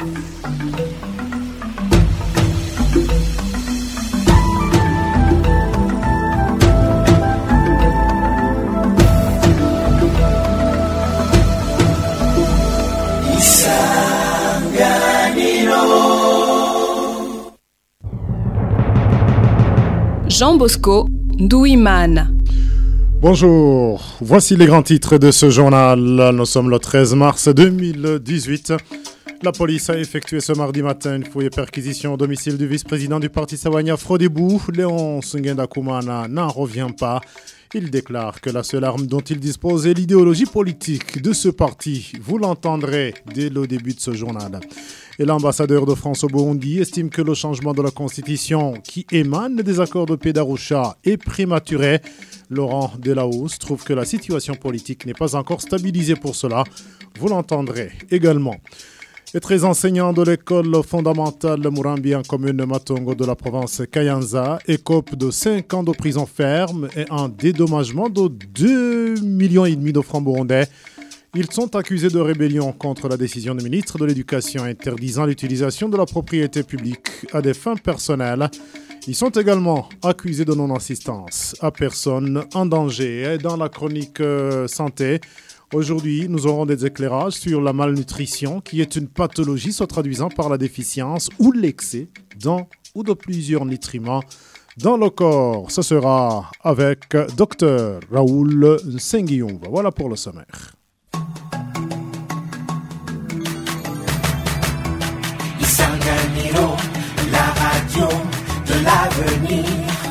Jean Bosco Ndouimana. Bonjour, voici les grands titres de ce journal. Nous sommes le 13 mars 2018. La police a effectué ce mardi matin une fouille et perquisition au domicile du vice-président du parti Sawanya Frodebou. Léon Ngendakumana n'en revient pas. Il déclare que la seule arme dont il dispose est l'idéologie politique de ce parti. Vous l'entendrez dès le début de ce journal. Et l'ambassadeur de France au Burundi estime que le changement de la constitution qui émane des accords de paix d'Arusha est prématuré. Laurent Delahousse trouve que la situation politique n'est pas encore stabilisée pour cela. Vous l'entendrez également. Les 13 enseignants de l'école fondamentale Murambi en commune Matongo de la province Kayanza écopent de 5 ans de prison ferme et un dédommagement de 2,5 millions de francs burundais. Ils sont accusés de rébellion contre la décision du ministre de l'Éducation interdisant l'utilisation de la propriété publique à des fins personnelles. Ils sont également accusés de non-assistance à personnes en danger. Et dans la chronique santé, aujourd'hui, nous aurons des éclairages sur la malnutrition qui est une pathologie se traduisant par la déficience ou l'excès d'un ou de plusieurs nutriments dans le corps. Ce sera avec Dr Raoul Sengiumva. Voilà pour le sommaire. La radio de l'avenir.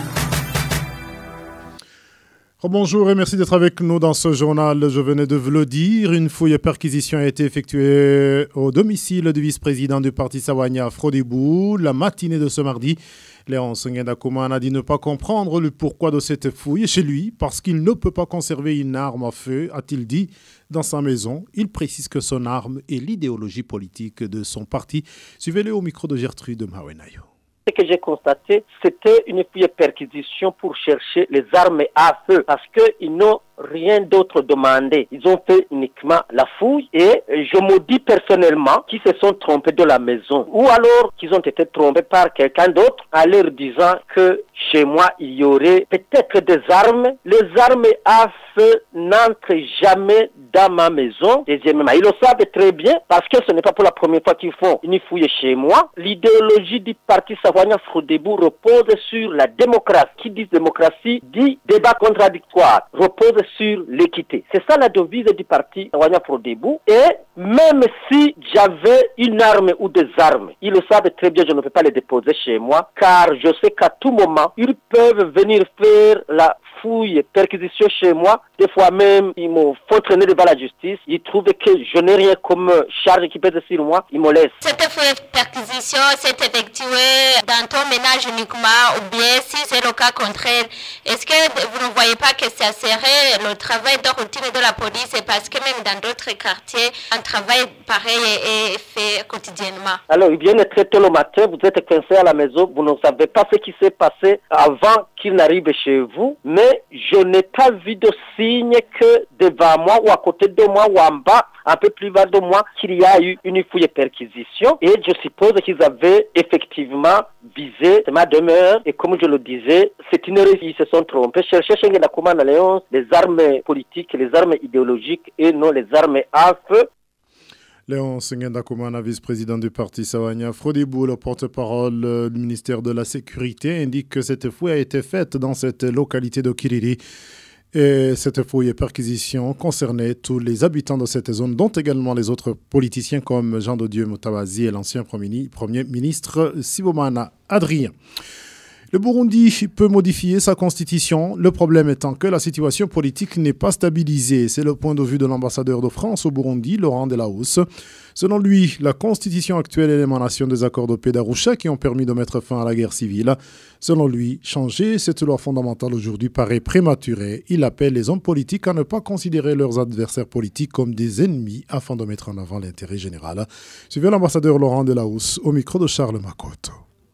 Bonjour et merci d'être avec nous dans ce journal. Je venais de vous le dire, une fouille et perquisition a été effectuée au domicile du vice-président du parti Sawanya Frodebou la matinée de ce mardi. Léon Ngendakumana a dit ne pas comprendre le pourquoi de cette fouille chez lui parce qu'il ne peut pas conserver une arme à feu, a-t-il dit, dans sa maison. Il précise que son arme est l'idéologie politique de son parti. Suivez-le au micro de Gertrude Mawenayo. Ce que j'ai constaté, c'était une fouille et perquisition pour chercher les armes à feu parce qu'ils n'ont rien d'autre demandé. Ils ont fait uniquement la fouille et je me dis personnellement qu'ils se sont trompés de la maison ou alors qu'ils ont été trompés par quelqu'un d'autre en leur disant que chez moi il y aurait peut-être des armes. Les armes à feu n'entrent jamais dans ma maison. Deuxièmement, ils le savent très bien parce que ce n'est pas pour la première fois qu'ils font une fouille chez moi. L'idéologie du parti Sawanya Frodebou repose sur la démocratie. Qui dit démocratie dit débat contradictoire. Repose sur l'équité. C'est ça la devise du parti Sawanya Frodebou. Et même si j'avais une arme ou des armes, ils le savent très bien, je ne peux pas les déposer chez moi car je sais qu'à tout moment, ils peuvent venir faire la fouille et perquisition chez moi. Des fois même, ils me font traîner devant la justice. Ils trouvent que je n'ai rien comme charge qui pèse sur moi. Ils me laissent. Cette fouille et perquisition s'est effectuée dans ton ménage uniquement ou bien si c'est le cas contraire, est-ce que vous ne voyez pas que ça serait le travail de routine de la police et parce que même dans d'autres quartiers, un travail pareil est fait quotidiennement? Alors, ils viennent très tôt le matin, vous êtes coincé à la maison, vous ne savez pas ce qui s'est passé avant qu'ils n'arrivent chez vous, mais je n'ai pas vu de signe que devant moi ou à côté de moi ou en bas, un peu plus bas de moi, qu'il y a eu une fouille et perquisition. Et je suppose qu'ils avaient effectivement visé ma demeure. Et comme je le disais, c'est une réussite. Ils se sont trompés. Chercher chez Ngendakumana Léon les armes politiques, les armes idéologiques et non les armes à feu. Léon Ngendakumana, vice-président du parti Sawanya Frodebou, le porte-parole du ministère de la Sécurité, indique que cette fouille a été faite dans cette localité de Kiriri. Et cette fouille et perquisition concernait tous les habitants de cette zone, dont également les autres politiciens comme Jean de Dieu Mutabazi et l'ancien Premier ministre Sibomana Adrien. Le Burundi peut modifier sa constitution, le problème étant que la situation politique n'est pas stabilisée. C'est le point de vue de l'ambassadeur de France au Burundi, Laurent Delahousse. Selon lui, la constitution actuelle est l'émanation des accords de paix d'Arusha qui ont permis de mettre fin à la guerre civile. Selon lui, changer cette loi fondamentale aujourd'hui paraît prématuré. Il appelle les hommes politiques à ne pas considérer leurs adversaires politiques comme des ennemis afin de mettre en avant l'intérêt général. Suivez l'ambassadeur Laurent Delahousse au micro de Charles Makoto.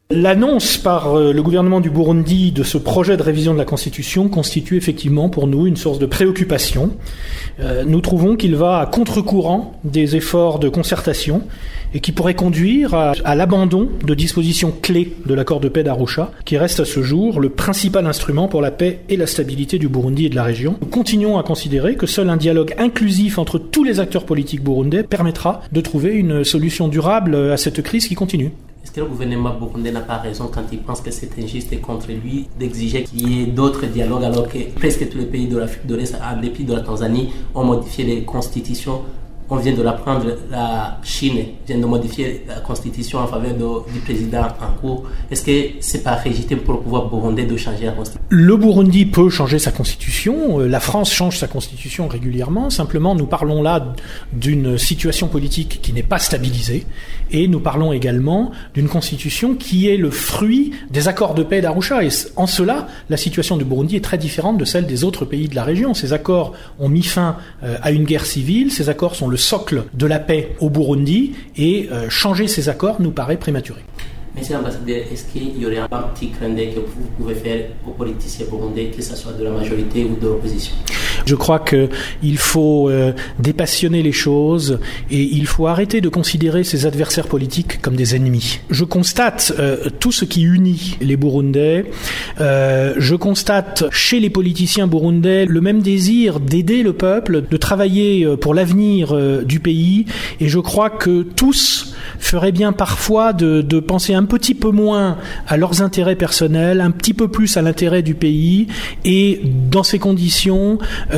L'annonce par le gouvernement du Burundi de ce projet de révision de la Constitution constitue effectivement pour nous une source de préoccupation. Nous trouvons qu'il va à contre-courant des efforts de concertation et qui pourrait conduire à l'abandon de dispositions clés de l'accord de paix d'Arusha, qui reste à ce jour le principal instrument pour la paix et la stabilité du Burundi et de la région. Nous continuons à considérer que seul un dialogue inclusif entre tous les acteurs politiques burundais permettra de trouver une solution durable à cette crise qui continue. Est-ce que le gouvernement burundais n'a pas raison quand il pense que c'est injuste contre lui d'exiger qu'il y ait d'autres dialogues alors que presque tous les pays de l'Afrique de l'Est, en dépit de la Tanzanie, ont modifié les constitutions? On vient de l'apprendre, la Chine vient de modifier la constitution en faveur du président en cours. Est-ce que c'est pas légitime pour le pouvoir burundais de changer la constitution? Le Burundi peut changer sa constitution, la France change sa constitution régulièrement, simplement nous parlons là d'une situation politique qui n'est pas stabilisée et nous parlons également d'une constitution qui est le fruit des accords de paix d'Arusha et en cela, la situation du Burundi est très différente de celle des autres pays de la région. Ces accords ont mis fin à une guerre civile, ces accords sont le socle de la paix au Burundi et changer ces accords nous paraît prématuré. Monsieur l'ambassadeur, est-ce qu'il y aurait un petit clin d'œil que vous pouvez faire aux politiciens burundais, que ce soit de la majorité ou de l'opposition? Je crois qu'il faut dépassionner les choses et il faut arrêter de considérer ses adversaires politiques comme des ennemis. Je constate tout ce qui unit les Burundais. Je constate chez les politiciens burundais le même désir d'aider le peuple, de travailler pour l'avenir du pays. Et je crois que tous feraient bien parfois de penser un petit peu moins à leurs intérêts personnels, un petit peu plus à l'intérêt du pays et dans ces conditions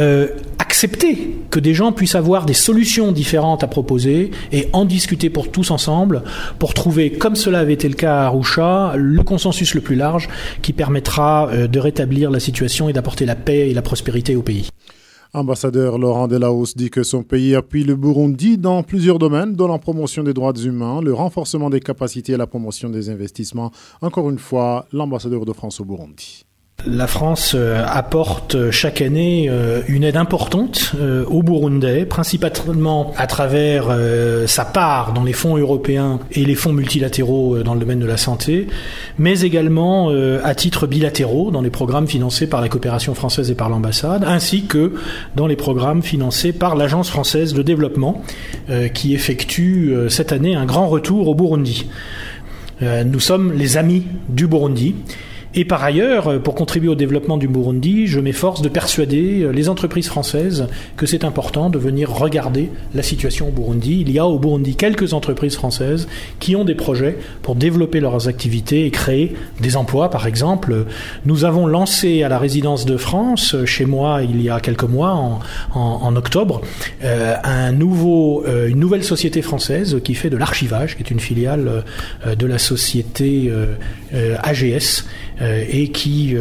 accepter que des gens puissent avoir des solutions différentes à proposer et en discuter pour tous ensemble pour trouver, comme cela avait été le cas à Arusha, le consensus le plus large qui permettra de rétablir la situation et d'apporter la paix et la prospérité au pays. Ambassadeur Laurent Delahousse dit que son pays appuie le Burundi dans plusieurs domaines, dont la promotion des droits humains, le renforcement des capacités et la promotion des investissements. Encore une fois, l'ambassadeur de France au Burundi. La France apporte chaque année une aide importante aux Burundais, principalement à travers sa part dans les fonds européens et les fonds multilatéraux dans le domaine de la santé, mais également à titre bilatéraux dans les programmes financés par la coopération française et par l'ambassade, ainsi que dans les programmes financés par l'Agence française de développement qui effectue cette année un grand retour au Burundi. Nous sommes les amis du Burundi. Et par ailleurs, pour contribuer au développement du Burundi, je m'efforce de persuader les entreprises françaises que c'est important de venir regarder la situation au Burundi. Il y a au Burundi quelques entreprises françaises qui ont des projets pour développer leurs activités et créer des emplois. Par exemple, nous avons lancé à la résidence de France, chez moi il y a quelques mois, en octobre, une nouvelle société française qui fait de l'archivage, qui est une filiale de la société AGS, et qui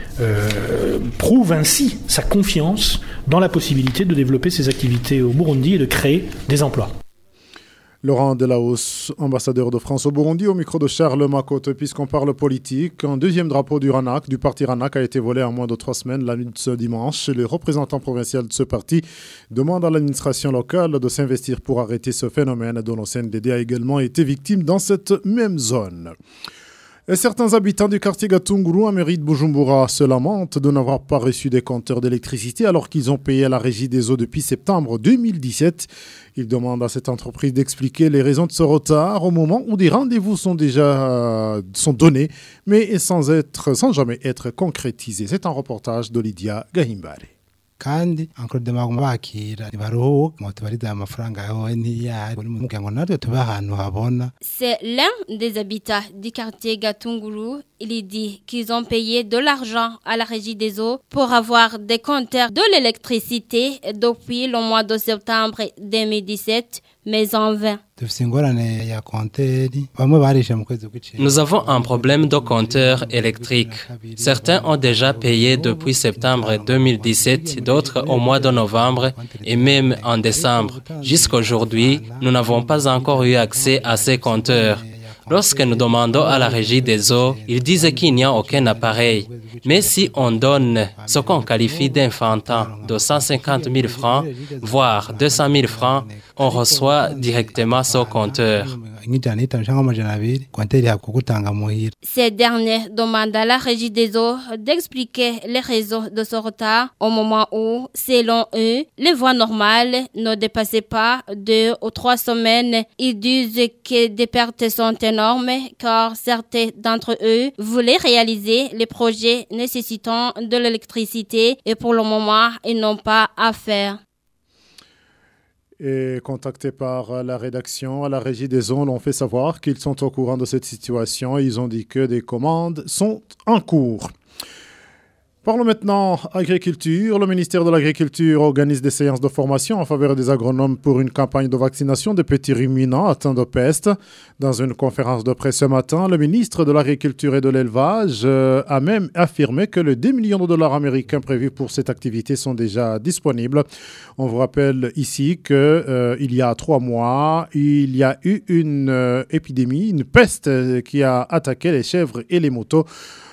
prouve ainsi sa confiance dans la possibilité de développer ses activités au Burundi et de créer des emplois. Laurent Delahousse, ambassadeur de France au Burundi, au micro de Charles Macotte. Puisqu'on parle politique, un deuxième drapeau du parti RANAC, a été volé en moins de 3 semaines la nuit de ce dimanche. Le représentant provincial de ce parti demande à l'administration locale de s'investir pour arrêter ce phénomène dont le CNDD a également été victime dans cette même zone. Et certains habitants du quartier Gatunguru, en mairie de Bujumbura, se lamentent de n'avoir pas reçu des compteurs d'électricité alors qu'ils ont payé à la régie des eaux depuis septembre 2017. Ils demandent à cette entreprise d'expliquer les raisons de ce retard au moment où des rendez-vous sont donnés, mais sans jamais être concrétisés. C'est un reportage de Lydia Gahimbare. kandi ankodema bakira baruhu motubariza amafaranga yawe ntiyari ngo natwe tuba ahantu habona. C'est l'un des habitants du quartier Gatunguru. Il dit qu'ils ont payé de l'argent à la régie des eaux pour avoir des compteurs de l'électricité depuis le mois de septembre 2017, mais en vain. Nous avons un problème de compteur électrique. Certains ont déjà payé depuis septembre 2017, d'autres au mois de novembre et même en décembre. Jusqu'à aujourd'hui, nous n'avons pas encore eu accès à ces compteurs. Lorsque nous demandons à la régie des eaux, ils disent qu'il n'y a aucun appareil. Mais si on donne ce qu'on qualifie d'infantin de 150 000 francs, voire 200 000 francs, on reçoit directement ce compteur. Ces derniers demandent à la régie des eaux d'expliquer les raisons de ce retard au moment où, selon eux, les voies normales ne dépassaient pas 2 ou 3 semaines. Ils disent que des pertes sont énormes car certains d'entre eux voulaient réaliser les projets nécessitant de l'électricité et pour le moment, ils n'ont pas à faire. Et contactés par la rédaction, à la régie des ondes, on fait savoir qu'ils sont au courant de cette situation. Ils ont dit que des commandes sont en cours. Parlons maintenant agriculture. Le ministère de l'Agriculture organise des séances de formation en faveur des agronomes pour une campagne de vaccination des petits ruminants atteints de peste. Dans une conférence de presse ce matin, le ministre de l'Agriculture et de l'Élevage a même affirmé que les 2 millions de dollars américains prévus pour cette activité sont déjà disponibles. On vous rappelle ici qu'il y a 3 mois, il y a eu une épidémie, une peste qui a attaqué les chèvres et les moutons,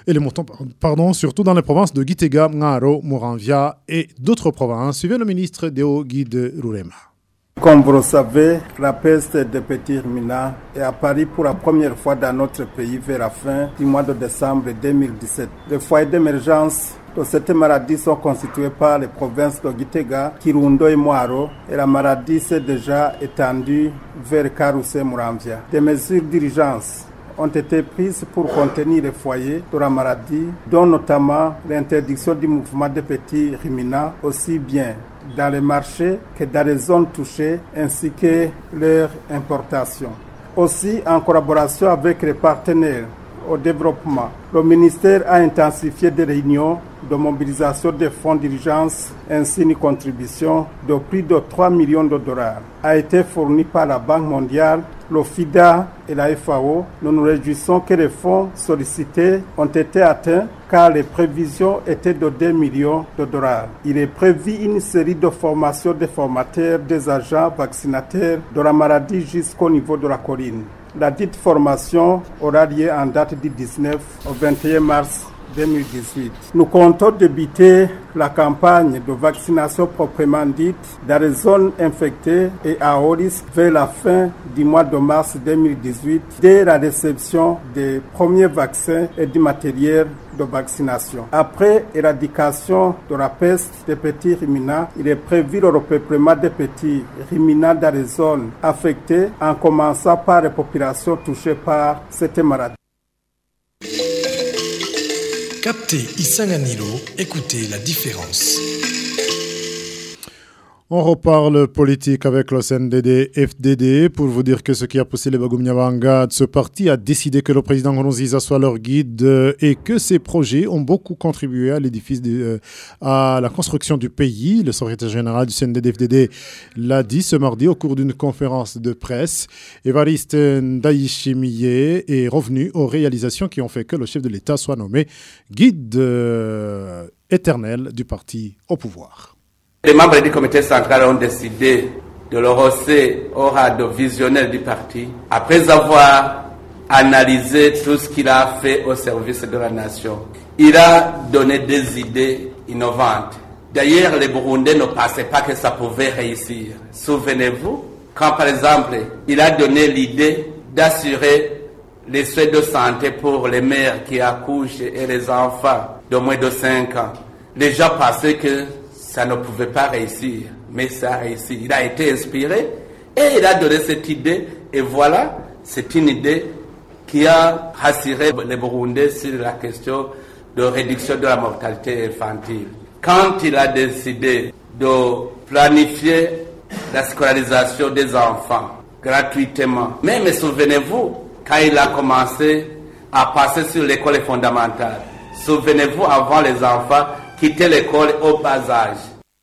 surtout dans les provinces de Gitega, Ngaro, Moranvia et d'autres provinces. Suivez le ministre Deo Guide Rurema. Comme vous le savez, la peste des petits ruminants est apparue pour la première fois dans notre pays vers la fin du mois de décembre 2017. Les foyers d'émergence de cette maladie sont constitués par les provinces de Gitega, Kirundo et Mwaro, et la maladie s'est déjà étendue vers Karoussé et Moranvia. Des mesures d'urgence ont été prises pour contenir les foyers de la maladie, dont notamment l'interdiction du mouvement des petits ruminants, aussi bien dans les marchés que dans les zones touchées, ainsi que leur importation. Aussi, en collaboration avec les partenaires au développement, le ministère a intensifié des réunions de mobilisation des fonds d'urgence ainsi une contribution de plus de 3 millions de dollars a été fournie par la Banque mondiale, le FIDA et la FAO. Nous nous réjouissons que les fonds sollicités ont été atteints car les prévisions étaient de 2 millions de dollars. Il est prévu une série de formations des formateurs, des agents vaccinateurs de la maladie jusqu'au niveau de la colline. La dite formation aura lieu en date du 19 au 21 mars 2018. Nous comptons débuter la campagne de vaccination proprement dite dans les zones infectées et à haut risque vers la fin du mois de mars 2018, dès la réception des premiers vaccins et du matériel de vaccination. Après éradication de la peste des petits ruminants, il est prévu le repeuplement des petits ruminants dans les zones affectées, en commençant par les populations touchées par cette maladie. Captez Isanganilo, écoutez la différence. On reparle politique avec le CNDD-FDD pour vous dire que ce qui a poussé les Bagumnyabanga de ce parti a décidé que le président Nkurunziza soit leur guide et que ces projets ont beaucoup contribué à l'édifice, à la construction du pays. Le secrétaire général du CNDD-FDD l'a dit ce mardi au cours d'une conférence de presse. Évariste Ndayishimiye est revenu aux réalisations qui ont fait que le chef de l'État soit nommé guide éternel du parti au pouvoir. Les membres du comité central ont décidé de le hausser au rang de visionnaire du parti après avoir analysé tout ce qu'il a fait au service de la nation. Il a donné des idées innovantes. D'ailleurs, les Burundais ne pensaient pas que ça pouvait réussir. Souvenez-vous, quand par exemple, il a donné l'idée d'assurer les soins de santé pour les mères qui accouchent et les enfants de moins de 5 ans. Les gens pensaient que ça ne pouvait pas réussir, mais ça a réussi. Il a été inspiré et il a donné cette idée. Et voilà, c'est une idée qui a rassuré les Burundais sur la question de réduction de la mortalité infantile. Quand il a décidé de planifier la scolarisation des enfants gratuitement, même souvenez-vous, quand il a commencé à passer sur l'école fondamentale, souvenez-vous, avant les enfants quitter l'école au bas âge.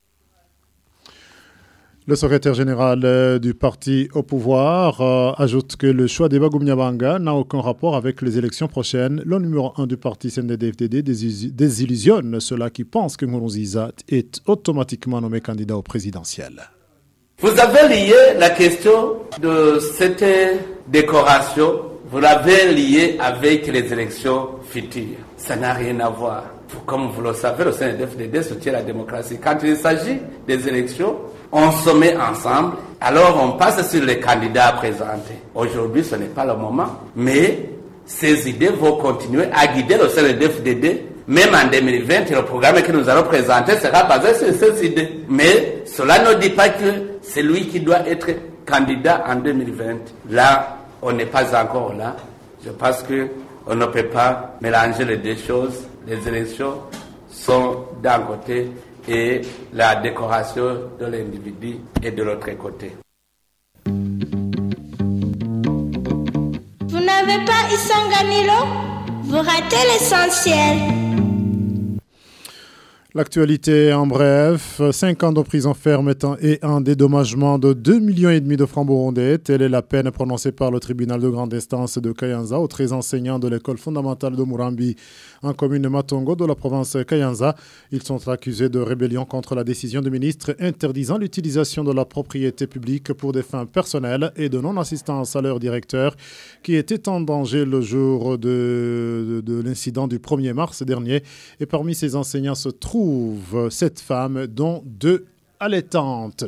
Le secrétaire général du parti au pouvoir ajoute que le choix des Bagumnyabanga n'a aucun rapport avec les élections prochaines. Le numéro 1 du parti CNDD-FDD désillusionne ceux-là qui pensent que Nkurunziza est automatiquement nommé candidat au présidentiel. Vous avez lié la question de cette décoration. vous l'avez lié avec les élections futures. Ça n'a rien à voir. Comme vous le savez, le CNDD-FDD soutient la démocratie. Quand il s'agit des élections, on se met ensemble, alors on passe sur les candidats à présenter. Aujourd'hui, ce n'est pas le moment, mais ces idées vont continuer à guider le CNDD-FDD. Même en 2020, le programme que nous allons présenter sera basé sur ces idées. Mais cela ne dit pas que c'est lui qui doit être candidat en 2020. Là, on n'est pas encore là. Je pense qu'on ne peut pas mélanger les deux choses. Les élections sont d'un côté et la décoration de l'individu est de l'autre côté. Vous n'avez pas Isanganilo? Vous ratez l'essentiel. L'actualité en bref, 5 ans de prison ferme et un dédommagement de 2,5 millions de francs burundais. Telle est la peine prononcée par le tribunal de grande instance de Kayanza aux 13 enseignants de l'école fondamentale de Murambi en commune de Matongo de la province Kayanza. Ils sont accusés de rébellion contre la décision du ministre interdisant l'utilisation de la propriété publique pour des fins personnelles et de non-assistance à leur directeur qui était en danger le jour de l'incident du 1er mars dernier. Et parmi ces enseignants se trouve cette femme, dont 2 allaitantes.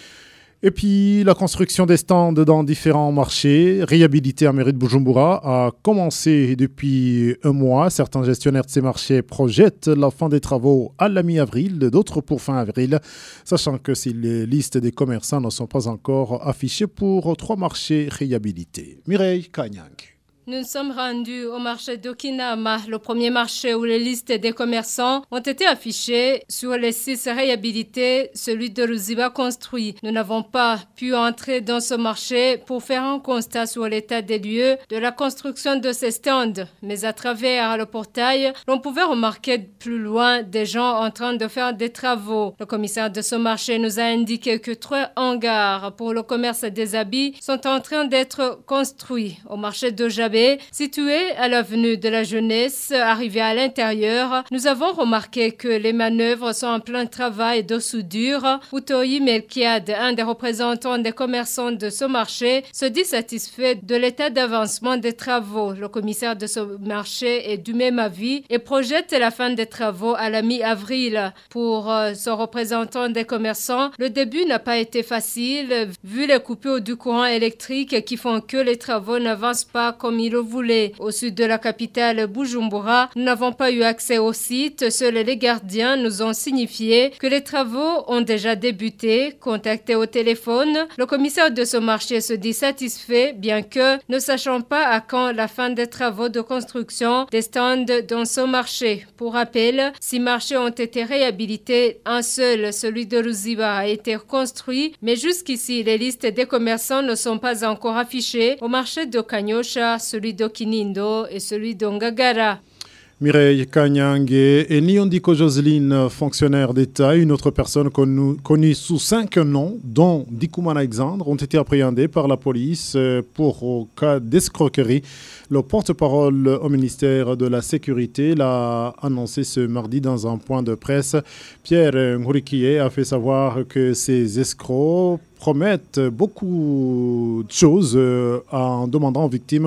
Et puis, la construction des stands dans différents marchés, réhabilités en mairie de Bujumbura, a commencé depuis un mois. Certains gestionnaires de ces marchés projettent la fin des travaux à la mi-avril, d'autres pour fin avril, sachant que si les listes des commerçants ne sont pas encore affichées pour 3 marchés réhabilités. Mireille Kanyang. Nous sommes rendus au marché d'Okinama, le premier marché où les listes des commerçants ont été affichées. Sur les 6 réhabilités, celui de Ruziba construit. Nous n'avons pas pu entrer dans ce marché pour faire un constat sur l'état des lieux de la construction de ces stands. Mais à travers le portail, l'on pouvait remarquer plus loin des gens en train de faire des travaux. Le commissaire de ce marché nous a indiqué que 3 hangars pour le commerce des habits sont en train d'être construits. Au marché de Jabé, situé à l'avenue de la Jeunesse, arrivé à l'intérieur, nous avons remarqué que les manœuvres sont en plein travail de soudure. Utoyi Melkiad, un des représentants des commerçants de ce marché, se dit satisfait de l'état d'avancement des travaux. Le commissaire de ce marché est du même avis et projette la fin des travaux à la mi-avril. Pour ce représentant des commerçants, le début n'a pas été facile vu les coupures du courant électrique qui font que les travaux n'avancent pas comme il le voulait. Au sud de la capitale Bujumbura, nous n'avons pas eu accès au site. Seuls les gardiens nous ont signifié que les travaux ont déjà débuté. Contacté au téléphone, le commissaire de ce marché se dit satisfait, bien que ne sachant pas à quand la fin des travaux de construction des stands dans ce marché. Pour rappel, 6 marchés ont été réhabilités. Un seul, celui de Ruziba, a été construit, mais jusqu'ici, les listes des commerçants ne sont pas encore affichées. Au marché de Kanyosha, celui de Kinindo et celui d'Ongagara. Mireille Kanyang et Niondiko Joseline, fonctionnaire d'État, une autre personne connue sous 5 noms, dont Dikoumana Alexandre, ont été appréhendés par la police pour cas d'escroquerie. Le porte-parole au ministère de la Sécurité l'a annoncé ce mardi dans un point de presse. Pierre Ngourikié a fait savoir que ces escrocs promettent beaucoup de choses en demandant aux victimes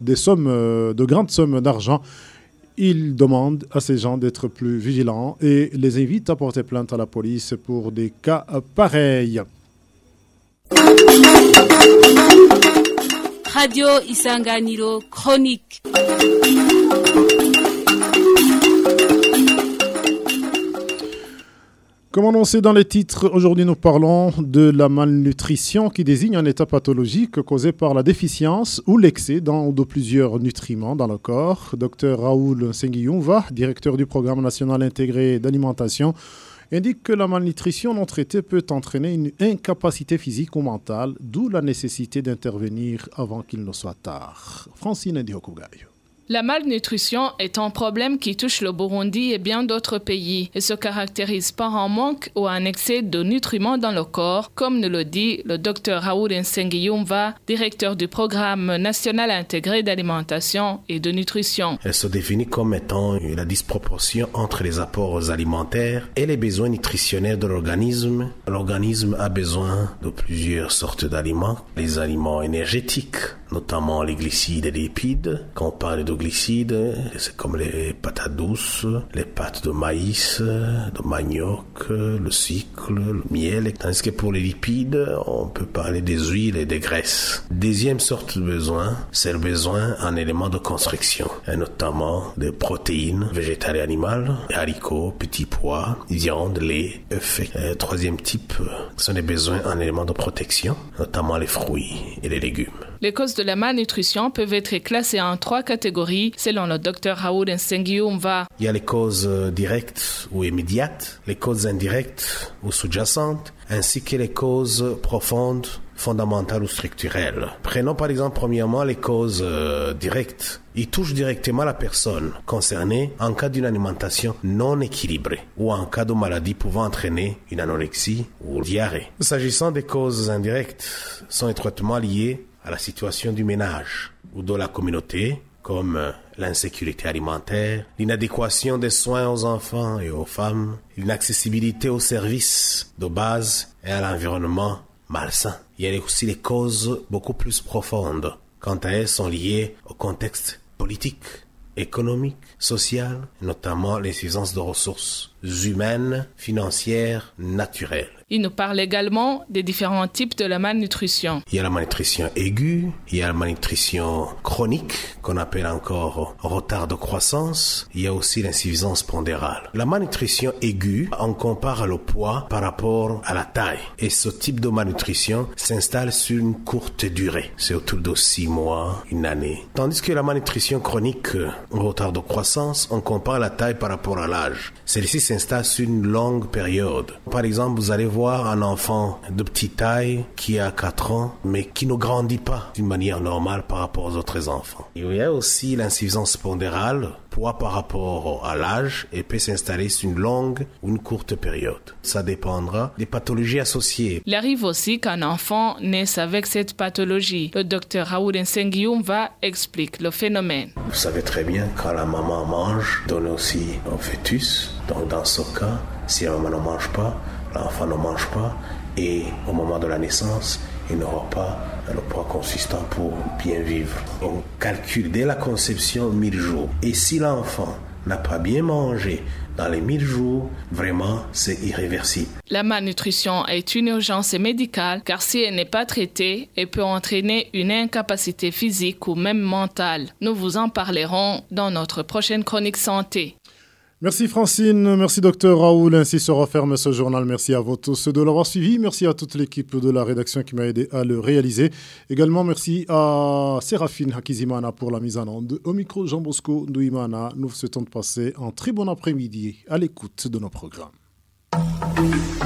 de grandes sommes d'argent. Il demande à ces gens d'être plus vigilants et les invite à porter plainte à la police pour des cas pareils. Radio Isanganiro Chronique. Comme annoncé dans les titres, aujourd'hui nous parlons de la malnutrition qui désigne un état pathologique causé par la déficience ou l'excès de plusieurs nutriments dans le corps. Dr Raoul Senguiyumva, directeur du programme national intégré d'alimentation, indique que la malnutrition non traitée peut entraîner une incapacité physique ou mentale, d'où la nécessité d'intervenir avant qu'il ne soit tard. Francine Ndiokugayo. La malnutrition est un problème qui touche le Burundi et bien d'autres pays et se caractérise par un manque ou un excès de nutriments dans le corps, comme nous le dit le Dr Raoul Nsengiyumva, directeur du programme national intégré d'alimentation et de nutrition. Elle se définit comme étant la disproportion entre les apports alimentaires et les besoins nutritionnels de l'organisme. L'organisme a besoin de plusieurs sortes d'aliments, les aliments énergétiques, notamment les glycides et les lipides. Quand on parle de glycides, c'est comme les patates douces, les pâtes de maïs, de manioc, le sucre, le miel. Tandis que pour les lipides, on peut parler des huiles et des graisses. Deuxième sorte de besoin, c'est le besoin en éléments de construction, et notamment des protéines végétales et animales, haricots, petits pois, viande, lait, œufs. Troisième type, ce sont des besoins en éléments de protection, notamment les fruits et les légumes. Les causes de la malnutrition peuvent être classées en 3 catégories selon le Dr Raoul Nsengiumva. Il y a les causes directes ou immédiates, les causes indirectes ou sous-jacentes, ainsi que les causes profondes, fondamentales ou structurelles. Prenons par exemple premièrement les causes directes. Ils touchent directement la personne concernée en cas d'une alimentation non équilibrée ou en cas de maladie pouvant entraîner une anorexie ou diarrhée. S'agissant des causes indirectes, sont étroitement liées à la situation du ménage ou de la communauté, comme l'insécurité alimentaire, l'inadéquation des soins aux enfants et aux femmes, l'inaccessibilité aux services de base et à l'environnement malsain. Il y a aussi les causes beaucoup plus profondes. Quant à elles, sont liées au contexte politique, économique, social, notamment l'insuffisance de ressources humaines, financières, naturelles. Il nous parle également des différents types de la malnutrition. Il y a la malnutrition aiguë, il y a la malnutrition chronique, qu'on appelle encore retard de croissance. Il y a aussi l'insuffisance pondérale. La malnutrition aiguë, on compare le poids par rapport à la taille. Et ce type de malnutrition s'installe sur une courte durée. C'est autour de 6 mois, une année. Tandis que la malnutrition chronique, retard de croissance, on compare la taille par rapport à l'âge. Celle-ci s'installe sur une longue période. Par exemple, vous allez voir un enfant de petite taille qui a 4 ans, mais qui ne grandit pas d'une manière normale par rapport aux autres enfants. Il y a aussi l'insuffisance pondérale, poids par rapport à l'âge, et peut s'installer sur une longue ou une courte période. Ça dépendra des pathologies associées. Il arrive aussi qu'un enfant naisse avec cette pathologie. Le docteur Raoul Nsengiumva explique le phénomène. Vous savez très bien, quand la maman mange, donne aussi au fœtus. Donc dans ce cas, si la maman ne mange pas, l'enfant ne mange pas, et au moment de la naissance, il n'aura pas le poids consistant pour bien vivre. On calcule dès la conception 1000 jours. Et si l'enfant n'a pas bien mangé dans les 1000 jours, vraiment, c'est irréversible. La malnutrition est une urgence médicale car si elle n'est pas traitée, elle peut entraîner une incapacité physique ou même mentale. Nous vous en parlerons dans notre prochaine chronique santé. Merci Francine, merci Docteur Raoul, ainsi se referme ce journal. Merci à vous tous de l'avoir suivi, merci à toute l'équipe de la rédaction qui m'a aidé à le réaliser. Également merci à Séraphine Hakizimana pour la mise en onde. Au micro Jean Bosco Ndouimana, nous vous souhaitons de passer un très bon après-midi à l'écoute de nos programmes.